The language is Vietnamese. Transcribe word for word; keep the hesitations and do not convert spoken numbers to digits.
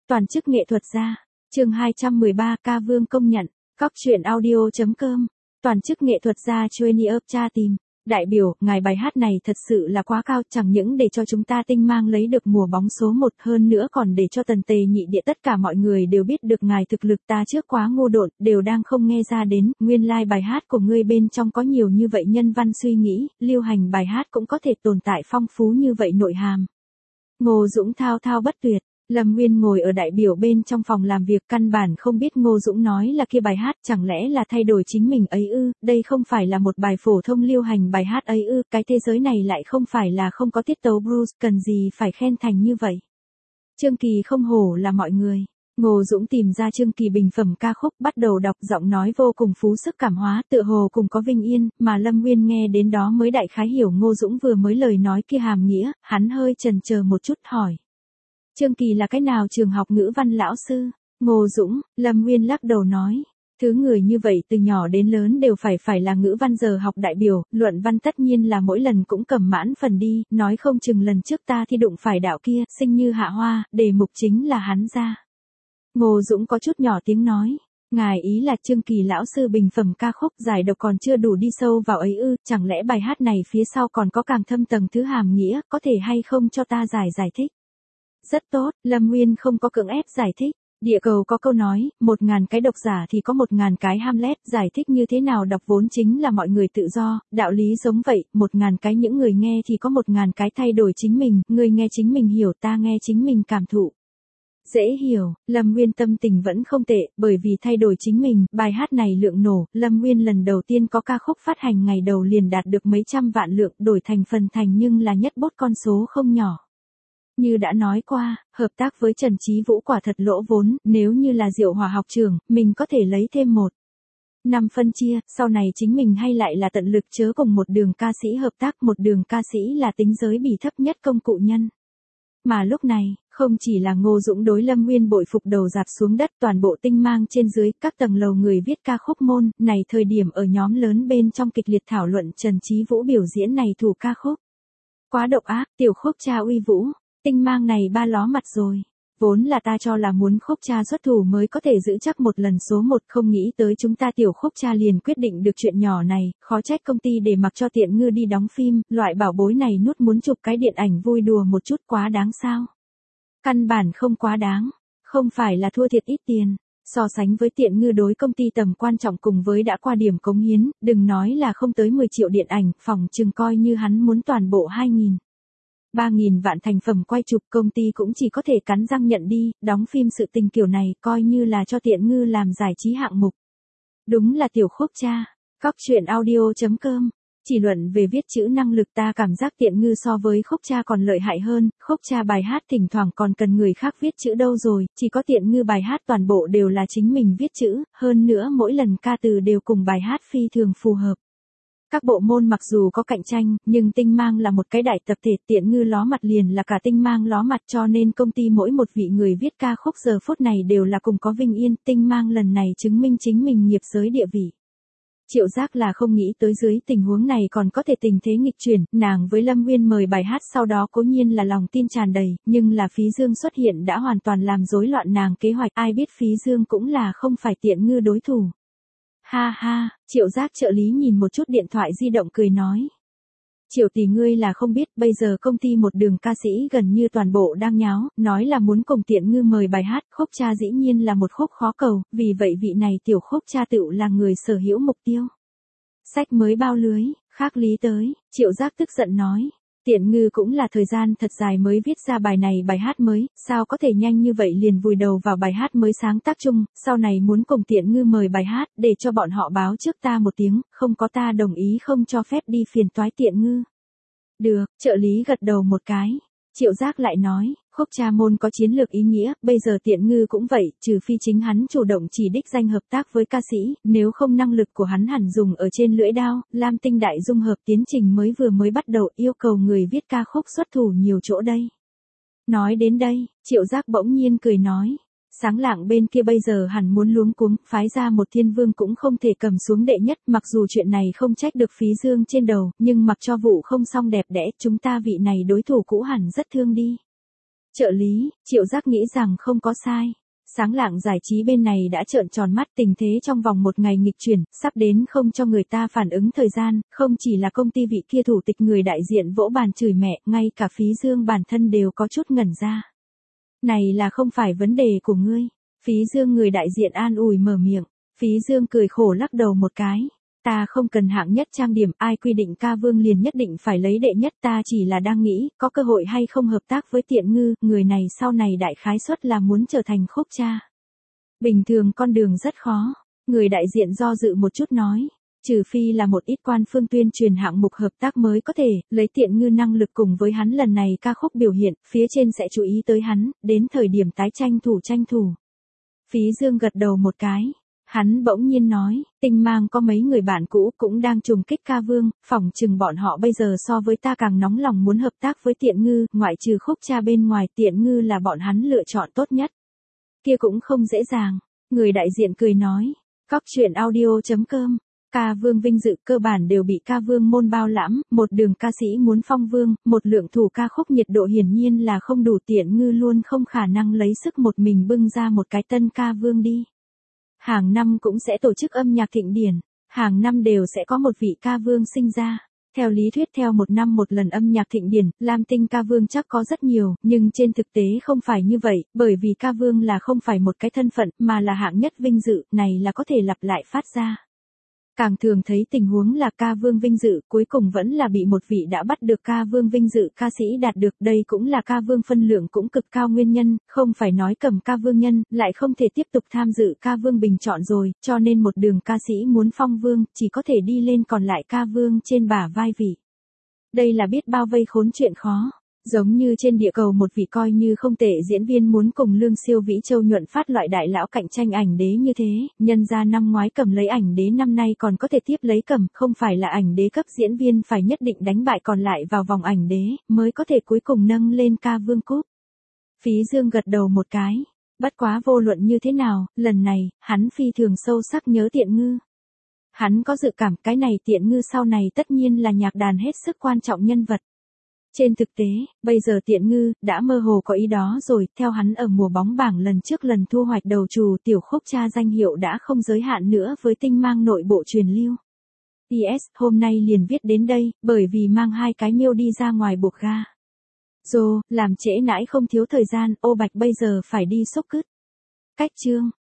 Toàn chức nghệ thuật gia. Chương hai trăm mười ba, ca vương công nhận. Cóc truyện audio chấm com. Toàn chức nghệ thuật gia Trainee of Cha tìm. Đại biểu, ngài bài hát này thật sự là quá cao, chẳng những để cho chúng ta Tinh Mang lấy được mùa bóng số một, hơn nữa còn để cho Tần Tề Nhị Địa tất cả mọi người đều biết được ngài thực lực. Ta trước quá ngu độn, đều đang không nghe ra đến, nguyên lai like bài hát của ngươi bên trong có nhiều như vậy nhân văn suy nghĩ, lưu hành bài hát cũng có thể tồn tại phong phú như vậy nội hàm. Ngô Dũng thao thao bất tuyệt. Lâm Nguyên ngồi ở đại biểu bên trong phòng làm việc, căn bản không biết Ngô Dũng nói là kia bài hát, chẳng lẽ là thay đổi chính mình ấy ư, đây không phải là một bài phổ thông lưu hành bài hát ấy ư, cái thế giới này lại không phải là không có tiết tấu blues, cần gì phải khen thành như vậy. Trương Kỳ không hổ là mọi người. Ngô Dũng tìm ra Trương Kỳ bình phẩm ca khúc, bắt đầu đọc, giọng nói vô cùng phú sức cảm hóa, tựa hồ cùng có vinh yên, mà Lâm Nguyên nghe đến đó mới đại khái hiểu Ngô Dũng vừa mới lời nói kia hàm nghĩa, hắn hơi chần chờ một chút hỏi. Trương Kỳ là cái nào trường học ngữ văn lão sư? Ngô Dũng, Lâm Nguyên lắc đầu nói. Thứ người như vậy từ nhỏ đến lớn đều phải phải là ngữ văn giờ học đại biểu, luận văn tất nhiên là mỗi lần cũng cầm mãn phần đi, nói không chừng lần trước ta thi đụng phải đạo kia, sinh như hạ hoa, đề mục chính là hắn ra. Ngô Dũng có chút nhỏ tiếng nói. Ngài ý là Trương Kỳ lão sư bình phẩm ca khúc giải độc còn chưa đủ đi sâu vào ấy ư, chẳng lẽ bài hát này phía sau còn có càng thâm tầng thứ hàm nghĩa, có thể hay không cho ta giải giải thích? Rất tốt, Lâm Nguyên không có cưỡng ép giải thích. Địa cầu có câu nói, một ngàn cái độc giả thì có một ngàn cái Hamlet, giải thích như thế nào đọc vốn chính là mọi người tự do, đạo lý giống vậy, một ngàn cái những người nghe thì có một ngàn cái thay đổi chính mình, người nghe chính mình hiểu, ta nghe chính mình cảm thụ. Dễ hiểu, Lâm Nguyên tâm tình vẫn không tệ, bởi vì thay đổi chính mình, bài hát này lượng nổ, Lâm Nguyên lần đầu tiên có ca khúc phát hành ngày đầu liền đạt được mấy trăm vạn lượng, đổi thành phần thành nhưng là nhất bút con số không nhỏ. Như đã nói qua, hợp tác với Trần Chí Vũ quả thật lỗ vốn, nếu như là Diệu Hòa học trưởng, mình có thể lấy thêm một năm phân chia, sau này chính mình hay lại là tận lực chớ cùng một đường ca sĩ hợp tác, một đường ca sĩ là tính giới bỉ thấp nhất công cụ nhân. Mà lúc này, không chỉ là Ngô Dũng đối Lâm Nguyên bội phục đầu dạp xuống đất, toàn bộ Tinh Mang trên dưới, các tầng lầu người viết ca khúc môn, này thời điểm ở nhóm lớn bên trong kịch liệt thảo luận Trần Chí Vũ biểu diễn này thủ ca khúc. Quá độc ác, tiểu khúc cha uy vũ. Tinh Mang này ba ló mặt rồi. Vốn là ta cho là muốn khúc cha xuất thủ mới có thể giữ chắc một lần số một, không nghĩ tới chúng ta tiểu khúc cha liền quyết định được chuyện nhỏ này, khó trách công ty để mặc cho Tiện Ngư đi đóng phim, loại bảo bối này nuốt muốn chụp cái điện ảnh vui đùa một chút, quá đáng sao? Căn bản không quá đáng, không phải là thua thiệt ít tiền. So sánh với Tiện Ngư đối công ty tầm quan trọng cùng với đã qua điểm cống hiến, đừng nói là không tới mười triệu điện ảnh, phòng chừng coi như hắn muốn toàn bộ hai nghìn. ba nghìn vạn thành phẩm quay chụp, công ty cũng chỉ có thể cắn răng nhận đi, đóng phim sự tình kiểu này coi như là cho Tiện Ngư làm giải trí hạng mục. Đúng là tiểu khúc cha. Cóc truyện audio chấm com. Chỉ luận về viết chữ năng lực ta cảm giác Tiện Ngư so với khúc cha còn lợi hại hơn, khúc cha bài hát thỉnh thoảng còn cần người khác viết chữ đâu rồi, chỉ có Tiện Ngư bài hát toàn bộ đều là chính mình viết chữ, hơn nữa mỗi lần ca từ đều cùng bài hát phi thường phù hợp. Các bộ môn mặc dù có cạnh tranh, nhưng Tinh Mang là một cái đại tập thể, Tiện Ngư ló mặt liền là cả Tinh Mang ló mặt, cho nên công ty mỗi một vị người viết ca khúc giờ phút này đều là cùng có vinh yên, Tinh Mang lần này chứng minh chính mình nghiệp giới địa vị. Triệu Giác là không nghĩ tới dưới tình huống này còn có thể tình thế nghịch chuyển, nàng với Lâm Nguyên mời bài hát sau đó cố nhiên là lòng tin tràn đầy, nhưng là Phí Dương xuất hiện đã hoàn toàn làm rối loạn nàng kế hoạch, ai biết Phí Dương cũng là không phải Tiện Ngư đối thủ. Ha ha, Triệu Giác trợ lý nhìn một chút điện thoại di động cười nói. Triệu tỷ ngươi là không biết, bây giờ công ty một đường ca sĩ gần như toàn bộ đang nháo, nói là muốn cùng Tiện Ngư mời bài hát, khúc cha dĩ nhiên là một khúc khó cầu, vì vậy vị này tiểu khúc cha tựu là người sở hữu mục tiêu. Sách mới bao lưới, khác lý tới, Triệu Giác tức giận nói. Tiện Ngư cũng là thời gian thật dài mới viết ra bài này bài hát mới, sao có thể nhanh như vậy liền vùi đầu vào bài hát mới sáng tác chung, sau này muốn cùng Tiện Ngư mời bài hát, để cho bọn họ báo trước ta một tiếng, không có ta đồng ý không cho phép đi phiền toái Tiện Ngư. Được, trợ lý gật đầu một cái. Triệu Giác lại nói, khúc cha môn có chiến lược ý nghĩa, bây giờ Tiện Ngư cũng vậy, trừ phi chính hắn chủ động chỉ đích danh hợp tác với ca sĩ, nếu không năng lực của hắn hẳn dùng ở trên lưỡi đao, Lam Tinh đại dung hợp tiến trình mới vừa mới bắt đầu, yêu cầu người viết ca khúc xuất thủ nhiều chỗ đây. Nói đến đây, Triệu Giác bỗng nhiên cười nói. Sáng Lạng bên kia bây giờ hẳn muốn luống cuống, phái ra một thiên vương cũng không thể cầm xuống đệ nhất, mặc dù chuyện này không trách được Phí Dương trên đầu, nhưng mặc cho vụ không xong đẹp đẽ, chúng ta vị này đối thủ cũ hẳn rất thương đi. Trợ lý, Triệu Giác nghĩ rằng không có sai. Sáng Lạng Giải trí bên này đã trợn tròn mắt, tình thế trong vòng một ngày nghịch chuyển, sắp đến không cho người ta phản ứng thời gian, không chỉ là công ty vị kia thủ tịch người đại diện vỗ bàn chửi mẹ, ngay cả Phí Dương bản thân đều có chút ngẩn ra. Này là không phải vấn đề của ngươi. Phí Dương người đại diện an ủi mở miệng. Phí Dương cười khổ lắc đầu một cái. Ta không cần hạng nhất trang điểm, ai quy định ca vương liền nhất định phải lấy đệ nhất, ta chỉ là đang nghĩ, có cơ hội hay không hợp tác với Tiện Ngư, người này sau này đại khái suất là muốn trở thành khúc cha. Bình thường con đường rất khó, người đại diện do dự một chút nói, trừ phi là một ít quan phương tuyên truyền hạng mục hợp tác mới có thể, lấy Tiện Ngư năng lực cùng với hắn lần này ca khúc biểu hiện, phía trên sẽ chú ý tới hắn, đến thời điểm tái tranh thủ tranh thủ. Phí Dương gật đầu một cái. Hắn bỗng nhiên nói, Tinh Mang có mấy người bạn cũ cũng đang trùng kích ca vương, phỏng chừng bọn họ bây giờ so với ta càng nóng lòng muốn hợp tác với Tiện Ngư, ngoại trừ khúc cha bên ngoài Tiện Ngư là bọn hắn lựa chọn tốt nhất. Kia cũng không dễ dàng, người đại diện cười nói, Cóc truyện audio chấm com, ca vương vinh dự cơ bản đều bị ca vương môn bao lãm, một đường ca sĩ muốn phong vương, một lượng thủ ca khúc nhiệt độ hiển nhiên là không đủ, Tiện Ngư luôn không khả năng lấy sức một mình bưng ra một cái tân ca vương đi. Hàng năm cũng sẽ tổ chức âm nhạc thịnh điển, hàng năm đều sẽ có một vị ca vương sinh ra. Theo lý thuyết theo một năm một lần âm nhạc thịnh điển, Lam Tinh ca vương chắc có rất nhiều, nhưng trên thực tế không phải như vậy, bởi vì ca vương là không phải một cái thân phận, mà là hạng nhất vinh dự, này là có thể lặp lại phát ra. Càng thường thấy tình huống là ca vương vinh dự, cuối cùng vẫn là bị một vị đã bắt được ca vương vinh dự ca sĩ đạt được, đây cũng là ca vương phân lượng cũng cực cao nguyên nhân, không phải nói cầm ca vương nhân, lại không thể tiếp tục tham dự ca vương bình chọn rồi, cho nên một đường ca sĩ muốn phong vương, chỉ có thể đi lên còn lại ca vương trên bả vai vị. Đây là biết bao vây khốn chuyện khó. Giống như trên địa cầu một vị coi như không tệ diễn viên muốn cùng Lương Siêu Vĩ Châu nhuận phát loại đại lão cạnh tranh ảnh đế như thế, nhân ra năm ngoái cầm lấy ảnh đế năm nay còn có thể tiếp lấy cầm, không phải là ảnh đế cấp diễn viên phải nhất định đánh bại còn lại vào vòng ảnh đế, mới có thể cuối cùng nâng lên ca vương cúp. Phí Dương gật đầu một cái, bất quá vô luận như thế nào, lần này, hắn phi thường sâu sắc nhớ Tiện Ngư. Hắn có dự cảm cái này Tiện Ngư sau này tất nhiên là nhạc đàn hết sức quan trọng nhân vật. Trên thực tế, bây giờ Tiện Ngư đã mơ hồ có ý đó rồi, theo hắn ở mùa bóng bảng lần trước lần thu hoạch đầu trù tiểu khúc cha danh hiệu đã không giới hạn nữa với Tinh Mang nội bộ truyền lưu. pê ét hôm nay liền viết đến đây, bởi vì mang hai cái miêu đi ra ngoài buộc ga. Dô, làm trễ nãi không thiếu thời gian, Ô Bạch bây giờ phải đi xúc cứt. Cách chương.